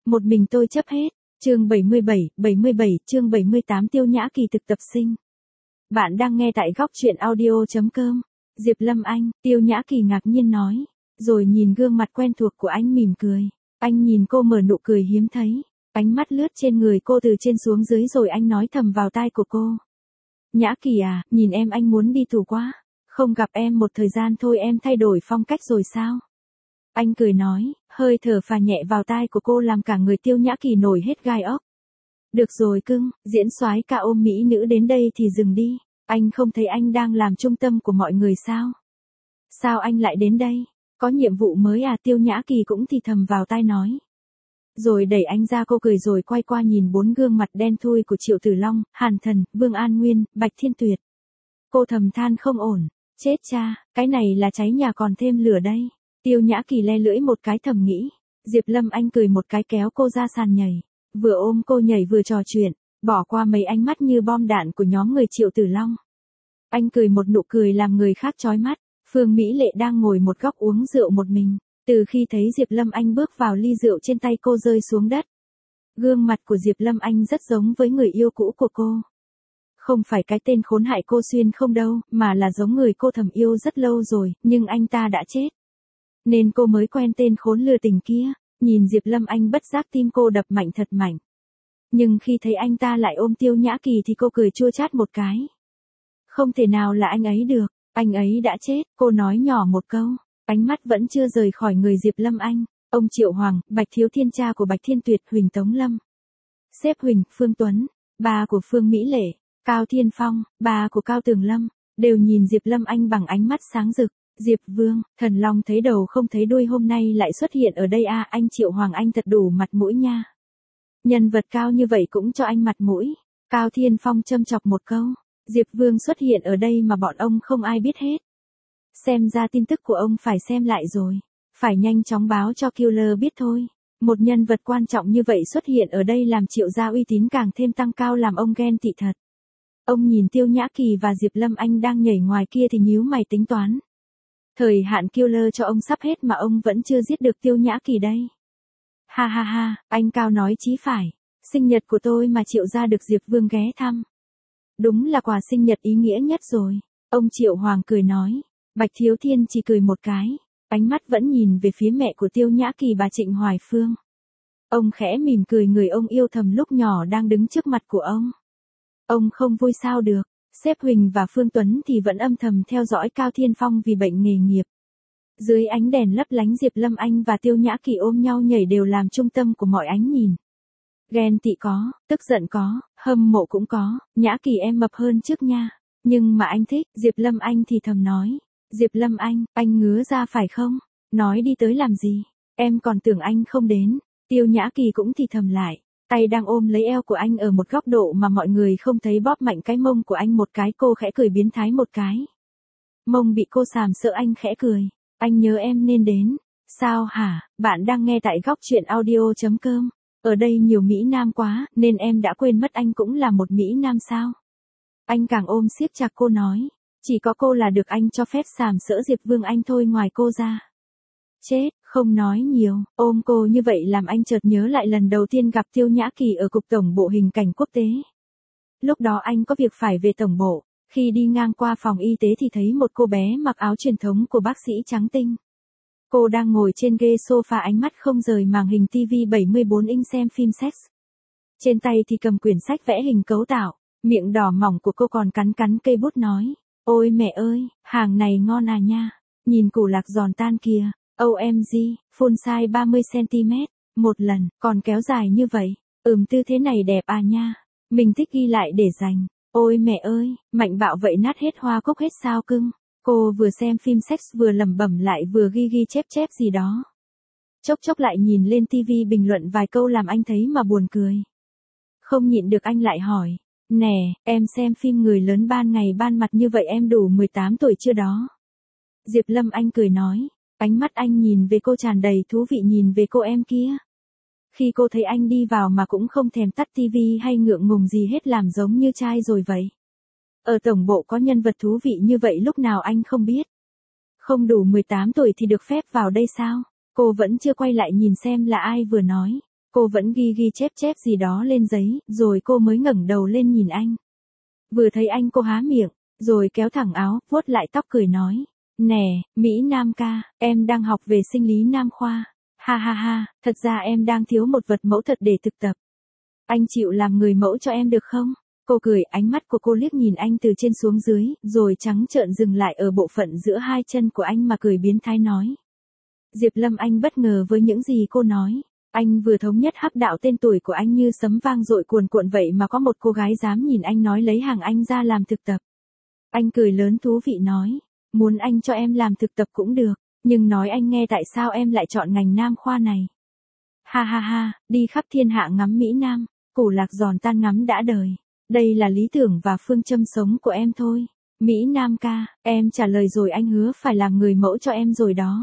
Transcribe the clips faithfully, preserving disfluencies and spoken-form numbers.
Một mình tôi chấp hết. Chương bảy mươi bảy, bảy mươi bảy, chương bảy mươi tám Tiêu Nhã Kỳ thực tập sinh. Bạn đang nghe tại góc truyện audio chấm com. Diệp Lâm Anh, Tiêu Nhã Kỳ ngạc nhiên nói, rồi nhìn gương mặt quen thuộc của anh mỉm cười. Anh nhìn cô mở nụ cười hiếm thấy, ánh mắt lướt trên người cô từ trên xuống dưới rồi anh nói thầm vào tai của cô. Nhã Kỳ à, nhìn em anh muốn đi tù quá. Không gặp em một thời gian thôi em thay đổi phong cách rồi sao? Anh cười nói, hơi thở phà nhẹ vào tai của cô làm cả người Tiêu Nhã Kỳ nổi hết gai ốc. Được rồi cưng, diễn soái ca ôm mỹ nữ đến đây thì dừng đi. Anh không thấy anh đang làm trung tâm của mọi người sao? Sao anh lại đến đây? Có nhiệm vụ mới à? Tiêu Nhã Kỳ cũng thì thầm vào tai nói. Rồi đẩy anh ra. Cô cười rồi quay qua nhìn bốn gương mặt đen thui của Triệu Tử Long, Hàn Thần, Vương An Nguyên, Bạch Thiên Tuyệt. Cô thầm than không ổn. Chết cha, cái này là cháy nhà còn thêm lửa đây. Tiêu Nhã Kỳ le lưỡi một cái thầm nghĩ. Diệp Lâm Anh cười một cái kéo cô ra sàn nhảy. Vừa ôm cô nhảy vừa trò chuyện, bỏ qua mấy ánh mắt như bom đạn của nhóm người Triệu Tử Long. Anh cười một nụ cười làm người khác chói mắt. Phương Mỹ Lệ đang ngồi một góc uống rượu một mình. Từ khi thấy Diệp Lâm Anh bước vào, ly rượu trên tay cô rơi xuống đất. Gương mặt của Diệp Lâm Anh rất giống với người yêu cũ của cô. Không phải cái tên khốn hại cô Xuyên không đâu, mà là giống người cô thầm yêu rất lâu rồi, nhưng anh ta đã chết. Nên cô mới quen tên khốn lừa tình kia. Nhìn Diệp Lâm Anh bất giác tim cô đập mạnh thật mạnh. Nhưng khi thấy anh ta lại ôm Tiêu Nhã Kỳ thì cô cười chua chát một cái. Không thể nào là anh ấy được, anh ấy đã chết, cô nói nhỏ một câu. Ánh mắt vẫn chưa rời khỏi người Diệp Lâm Anh. Ông Triệu Hoàng, Bạch Thiếu Thiên cha của Bạch Thiên Tuyệt, Huỳnh Tống Lâm. Sếp Huỳnh, Phương Tuấn, ba của Phương Mỹ Lệ, Cao Thiên Phong, ba của Cao Tường Lâm, đều nhìn Diệp Lâm Anh bằng ánh mắt sáng rực. Diệp Vương, Thần Long thấy đầu không thấy đuôi hôm nay lại xuất hiện ở đây à? Anh Triệu Hoàng anh thật đủ mặt mũi nha. Nhân vật cao như vậy cũng cho anh mặt mũi. Cao Thiên Phong châm chọc một câu. Diệp Vương xuất hiện ở đây mà bọn ông không ai biết hết. Xem ra tin tức của ông phải xem lại rồi. Phải nhanh chóng báo cho Killer biết thôi. Một nhân vật quan trọng như vậy xuất hiện ở đây làm Triệu gia uy tín càng thêm tăng cao, làm ông ghen tị thật. Ông nhìn Tiêu Nhã Kỳ và Diệp Lâm Anh đang nhảy ngoài kia thì nhíu mày tính toán. Thời hạn Killer cho ông sắp hết mà ông vẫn chưa giết được Tiêu Nhã Kỳ đây. Ha ha ha, anh Cao nói chí phải. Sinh nhật của tôi mà Triệu gia được Diệp Vương ghé thăm. Đúng là quà sinh nhật ý nghĩa nhất rồi. Ông Triệu Hoàng cười nói. Bạch Thiếu Thiên chỉ cười một cái. Ánh mắt vẫn nhìn về phía mẹ của Tiêu Nhã Kỳ, bà Trịnh Hoài Phương. Ông khẽ mỉm cười, người ông yêu thầm lúc nhỏ đang đứng trước mặt của ông. Ông không vui sao được. Sếp Huỳnh và Phương Tuấn thì vẫn âm thầm theo dõi Cao Thiên Phong vì bệnh nghề nghiệp. Dưới ánh đèn lấp lánh, Diệp Lâm Anh và Tiêu Nhã Kỳ ôm nhau nhảy đều làm trung tâm của mọi ánh nhìn. Ghen tị có, tức giận có, hâm mộ cũng có. Nhã Kỳ em mập hơn trước nha. Nhưng mà anh thích. Diệp Lâm Anh thì thầm nói. Diệp Lâm Anh, anh ngứa ra phải không? Nói đi tới làm gì? Em còn tưởng anh không đến. Tiêu Nhã Kỳ cũng thì thầm lại. Tay đang ôm lấy eo của anh ở một góc độ mà mọi người không thấy, bóp mạnh cái mông của anh một cái. Cô khẽ cười biến thái một cái. Mông bị cô sàm sợ, anh khẽ cười. Anh nhớ em nên đến. Sao hả? Bạn đang nghe tại góc truyện audio chấm com. Ở đây nhiều Mỹ Nam quá, nên em đã quên mất anh cũng là một Mỹ Nam sao? Anh càng ôm siết chặt cô nói. Chỉ có cô là được anh cho phép sàm sỡ Diệp Vương anh thôi, ngoài cô ra. Chết, không nói nhiều, ôm cô như vậy làm anh chợt nhớ lại lần đầu tiên gặp Tiêu Nhã Kỳ ở Cục Tổng bộ Hình cảnh Quốc tế. Lúc đó anh có việc phải về tổng bộ, khi đi ngang qua phòng y tế thì thấy một cô bé mặc áo truyền thống của bác sĩ trắng tinh. Cô đang ngồi trên ghế sofa, ánh mắt không rời màn hình ti vi bảy mươi bốn inch xem phim sex. Trên tay thì cầm quyển sách vẽ hình cấu tạo, miệng đỏ mỏng của cô còn cắn cắn cây bút nói. Ôi mẹ ơi, hàng này ngon à nha. Nhìn củ lạc giòn tan kìa. ô em giê, full size ba mươi xăng ti mét. Một lần, còn kéo dài như vậy. Ừm, tư thế này đẹp à nha. Mình thích ghi lại để dành. Ôi mẹ ơi, mạnh bạo vậy, nát hết hoa cúc hết sao cưng. Cô vừa xem phim sex vừa lẩm bẩm lại vừa ghi ghi chép chép gì đó. Chốc chốc lại nhìn lên tivi bình luận vài câu làm anh thấy mà buồn cười. Không nhịn được anh lại hỏi. Nè, em xem phim người lớn ban ngày ban mặt như vậy em đủ mười tám tuổi chưa đó? Diệp Lâm Anh cười nói. Ánh mắt anh nhìn về cô tràn đầy thú vị, nhìn về cô em kia. Khi cô thấy anh đi vào mà cũng không thèm tắt tivi hay ngượng ngùng gì hết, làm giống như trai rồi vậy. Ở tổng bộ có nhân vật thú vị như vậy lúc nào anh không biết. Không đủ mười tám tuổi thì được phép vào đây sao? Cô vẫn chưa quay lại nhìn xem là ai vừa nói. Cô vẫn ghi ghi chép chép gì đó lên giấy, rồi cô mới ngẩng đầu lên nhìn anh. Vừa thấy anh cô há miệng, rồi kéo thẳng áo, vuốt lại tóc cười nói. Nè, Mỹ Nam ca, em đang học về sinh lý nam khoa. Ha ha ha, thật ra em đang thiếu một vật mẫu thật để thực tập. Anh chịu làm người mẫu cho em được không? Cô cười, ánh mắt của cô liếc nhìn anh từ trên xuống dưới, rồi trắng trợn dừng lại ở bộ phận giữa hai chân của anh mà cười biến thái nói. Diệp Lâm Anh bất ngờ với những gì cô nói. Anh vừa thống nhất hắc đạo tên tuổi của anh như sấm vang dội cuồn cuộn vậy mà có một cô gái dám nhìn anh nói lấy hàng anh ra làm thực tập. Anh cười lớn thú vị nói, muốn anh cho em làm thực tập cũng được, nhưng nói anh nghe tại sao em lại chọn ngành nam khoa này. Ha ha ha, đi khắp thiên hạ ngắm Mỹ Nam, củ lạc giòn tan ngắm đã đời. Đây là lý tưởng và phương châm sống của em thôi. Mỹ Nam ca, em trả lời rồi, anh hứa phải làm người mẫu cho em rồi đó.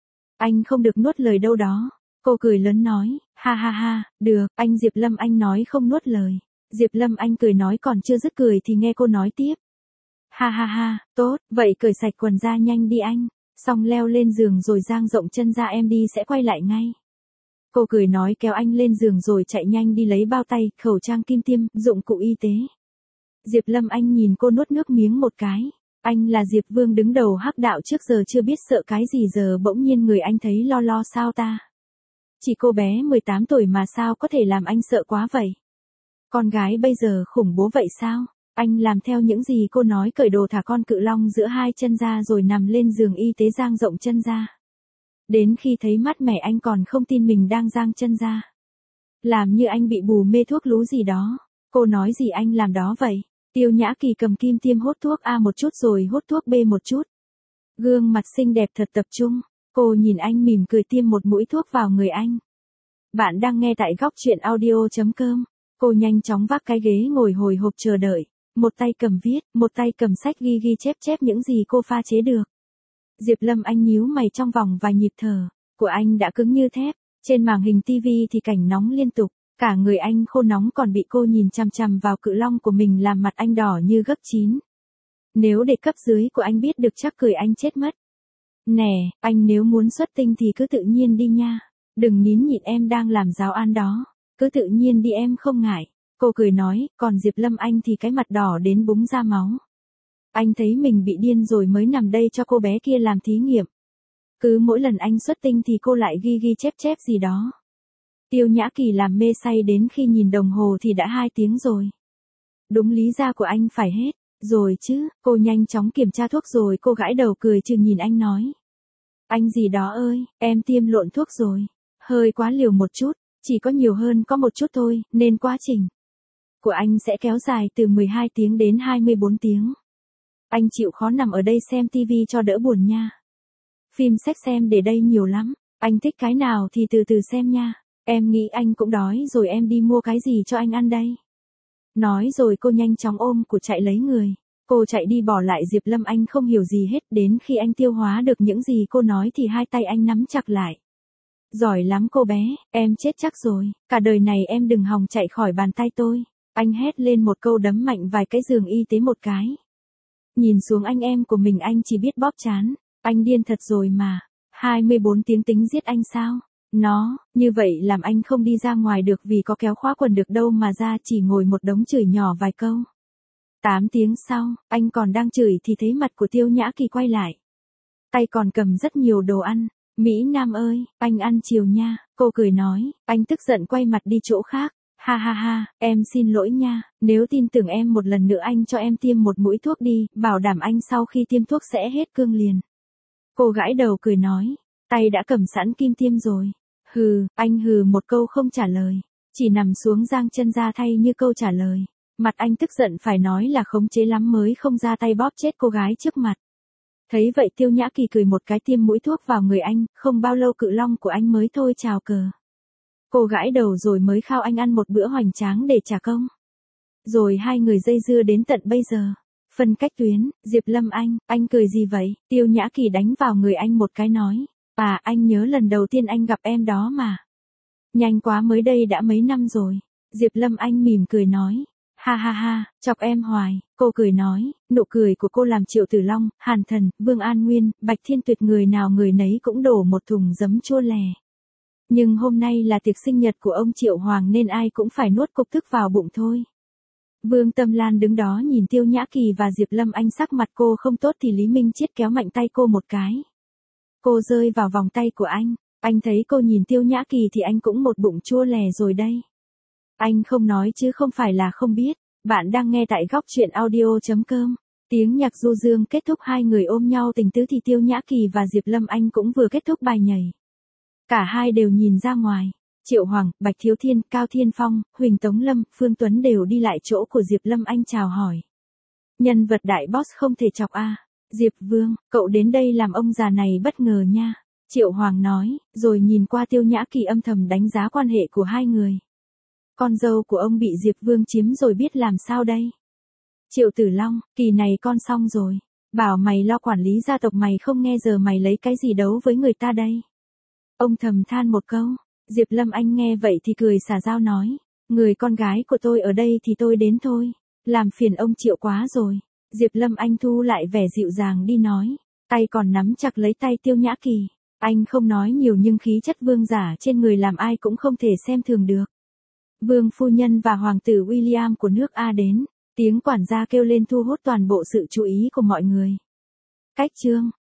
Anh không được nuốt lời đâu đó. Cô cười lớn nói, ha ha ha, được, anh. Diệp Lâm Anh nói không nuốt lời. Diệp Lâm Anh cười nói còn chưa dứt cười thì nghe cô nói tiếp. Ha ha ha, tốt, vậy cởi sạch quần ra nhanh đi anh. Xong leo lên giường rồi dang rộng chân ra, em đi sẽ quay lại ngay. Cô cười nói kéo anh lên giường rồi chạy nhanh đi lấy bao tay, khẩu trang kim tiêm, dụng cụ y tế. Diệp Lâm Anh nhìn cô nuốt nước miếng một cái. Anh là Diệp Vương đứng đầu hắc đạo trước giờ chưa biết sợ cái gì, giờ bỗng nhiên người anh thấy lo lo sao ta. Chỉ cô bé mười tám tuổi mà sao có thể làm anh sợ quá vậy? Con gái bây giờ khủng bố vậy sao? Anh làm theo những gì cô nói, cởi đồ thả con cự long giữa hai chân ra rồi nằm lên giường y tế dang rộng chân ra. Đến khi thấy mát mẻ anh còn không tin mình đang dang chân ra. Làm như anh bị bù mê thuốc lú gì đó. Cô nói gì anh làm đó vậy? Tiêu Nhã Kỳ cầm kim tiêm hốt thuốc A một chút rồi hốt thuốc B một chút. Gương mặt xinh đẹp thật tập trung. Cô nhìn anh mỉm cười tiêm một mũi thuốc vào người anh. Bạn đang nghe tại góc truyện audio chấm com. Cô nhanh chóng vác cái ghế ngồi hồi hộp chờ đợi. Một tay cầm viết, một tay cầm sách ghi ghi chép chép những gì cô pha chế được. Diệp Lâm Anh nhíu mày, trong vòng vài nhịp thở của anh đã cứng như thép. Trên màn hình tivi thì cảnh nóng liên tục. Cả người anh khô nóng, còn bị cô nhìn chằm chằm vào cự long của mình làm mặt anh đỏ như gấp chín. Nếu để cấp dưới của anh biết được chắc cười anh chết mất. Nè, anh nếu muốn xuất tinh thì cứ tự nhiên đi nha. Đừng nín nhịn, em đang làm giáo an đó. Cứ tự nhiên đi em không ngại. Cô cười nói, còn Diệp Lâm Anh thì cái mặt đỏ đến búng ra máu. Anh thấy mình bị điên rồi mới nằm đây cho cô bé kia làm thí nghiệm. Cứ mỗi lần anh xuất tinh thì cô lại ghi ghi chép chép gì đó. Tiêu Nhã Kỳ làm mê say đến khi nhìn đồng hồ thì đã hai tiếng rồi. Đúng lý ra của anh phải hết rồi chứ. Cô nhanh chóng kiểm tra thuốc rồi cô gãi đầu cười chừng nhìn anh nói. Anh gì đó ơi, em tiêm lộn thuốc rồi. Hơi quá liều một chút, chỉ có nhiều hơn có một chút thôi, nên quá trình của anh sẽ kéo dài từ mười hai tiếng đến hai mươi bốn tiếng. Anh chịu khó nằm ở đây xem tivi cho đỡ buồn nha. Phim sách xem để đây nhiều lắm, anh thích cái nào thì từ từ xem nha. Em nghĩ anh cũng đói rồi, em đi mua cái gì cho anh ăn đây. Nói rồi cô nhanh chóng ôm của chạy lấy người. Cô chạy đi bỏ lại Diệp Lâm Anh không hiểu gì hết. Đến khi anh tiêu hóa được những gì cô nói thì hai tay anh nắm chặt lại. Giỏi lắm cô bé, em chết chắc rồi. Cả đời này em đừng hòng chạy khỏi bàn tay tôi. Anh hét lên một câu, đấm mạnh vài cái giường y tế một cái. Nhìn xuống anh em của mình anh chỉ biết bóp chán. Anh điên thật rồi mà. hai mươi bốn tiếng tính giết anh sao? Nó, như vậy làm anh không đi ra ngoài được vì có kéo khóa quần được đâu mà ra, chỉ ngồi một đống chửi nhỏ vài câu. tám tiếng sau, anh còn đang chửi thì thấy mặt của Tiêu Nhã Kỳ quay lại. Tay còn cầm rất nhiều đồ ăn. Mỹ Nam ơi, anh ăn chiều nha. Cô cười nói, anh tức giận quay mặt đi chỗ khác. Ha ha ha, em xin lỗi nha, nếu tin tưởng em một lần nữa anh cho em tiêm một mũi thuốc đi, bảo đảm anh sau khi tiêm thuốc sẽ hết cương liền. Cô gãi đầu cười nói, tay đã cầm sẵn kim tiêm rồi. Hừ, anh hừ một câu không trả lời, chỉ nằm xuống giang chân ra thay như câu trả lời. Mặt anh tức giận phải nói là khống chế lắm mới không ra tay bóp chết cô gái trước mặt. Thấy vậy Tiêu Nhã Kỳ cười một cái tiêm mũi thuốc vào người anh, không bao lâu cự long của anh mới thôi chào cờ. Cô gãi đầu rồi mới khao anh ăn một bữa hoành tráng để trả công. Rồi hai người dây dưa đến tận bây giờ. Phân cách tuyến, Diệp Lâm Anh, anh cười gì vậy? Tiêu Nhã Kỳ đánh vào người anh một cái nói. À, anh nhớ lần đầu tiên anh gặp em đó mà. Nhanh quá, mới đây đã mấy năm rồi. Diệp Lâm Anh mỉm cười nói. Ha ha ha, chọc em hoài. Cô cười nói, nụ cười của cô làm Triệu Tử Long, Hàn Thần, Vương An Nguyên, Bạch Thiên Tuyệt người nào người nấy cũng đổ một thùng giấm chua lè. Nhưng hôm nay là tiệc sinh nhật của ông Triệu Hoàng nên ai cũng phải nuốt cục tức vào bụng thôi. Vương Tâm Lan đứng đó nhìn Tiêu Nhã Kỳ và Diệp Lâm Anh, sắc mặt cô không tốt thì Lý Minh Chiết kéo mạnh tay cô một cái. Cô rơi vào vòng tay của anh, anh thấy cô nhìn Tiêu Nhã Kỳ thì anh cũng một bụng chua lè rồi đây. Anh không nói chứ không phải là không biết, bạn đang nghe tại góc truyện audio.com. Tiếng nhạc du dương kết thúc, hai người ôm nhau tình tứ thì Tiêu Nhã Kỳ và Diệp Lâm Anh cũng vừa kết thúc bài nhảy. Cả hai đều nhìn ra ngoài, Triệu Hoàng, Bạch Thiếu Thiên, Cao Thiên Phong, Huỳnh Tống Lâm, Phương Tuấn đều đi lại chỗ của Diệp Lâm Anh chào hỏi. Nhân vật đại boss không thể chọc a. Diệp Vương, cậu đến đây làm ông già này bất ngờ nha. Triệu Hoàng nói, rồi nhìn qua Tiêu Nhã Kỳ âm thầm đánh giá quan hệ của hai người. Con dâu của ông bị Diệp Vương chiếm rồi biết làm sao đây. Triệu Tử Long, kỳ này con xong rồi. Bảo mày lo quản lý gia tộc mày không nghe, giờ mày lấy cái gì đấu với người ta đây. Ông thầm than một câu. Diệp Lâm Anh nghe vậy thì cười xả dao nói, người con gái của tôi ở đây thì tôi đến thôi. Làm phiền ông Triệu quá rồi. Diệp Lâm Anh thu lại vẻ dịu dàng đi nói, tay còn nắm chặt lấy tay Tiêu Nhã Kỳ. Anh không nói nhiều nhưng khí chất vương giả trên người làm ai cũng không thể xem thường được. Vương phu nhân và hoàng tử William của nước A đến, tiếng quản gia kêu lên thu hút toàn bộ sự chú ý của mọi người. Cách chương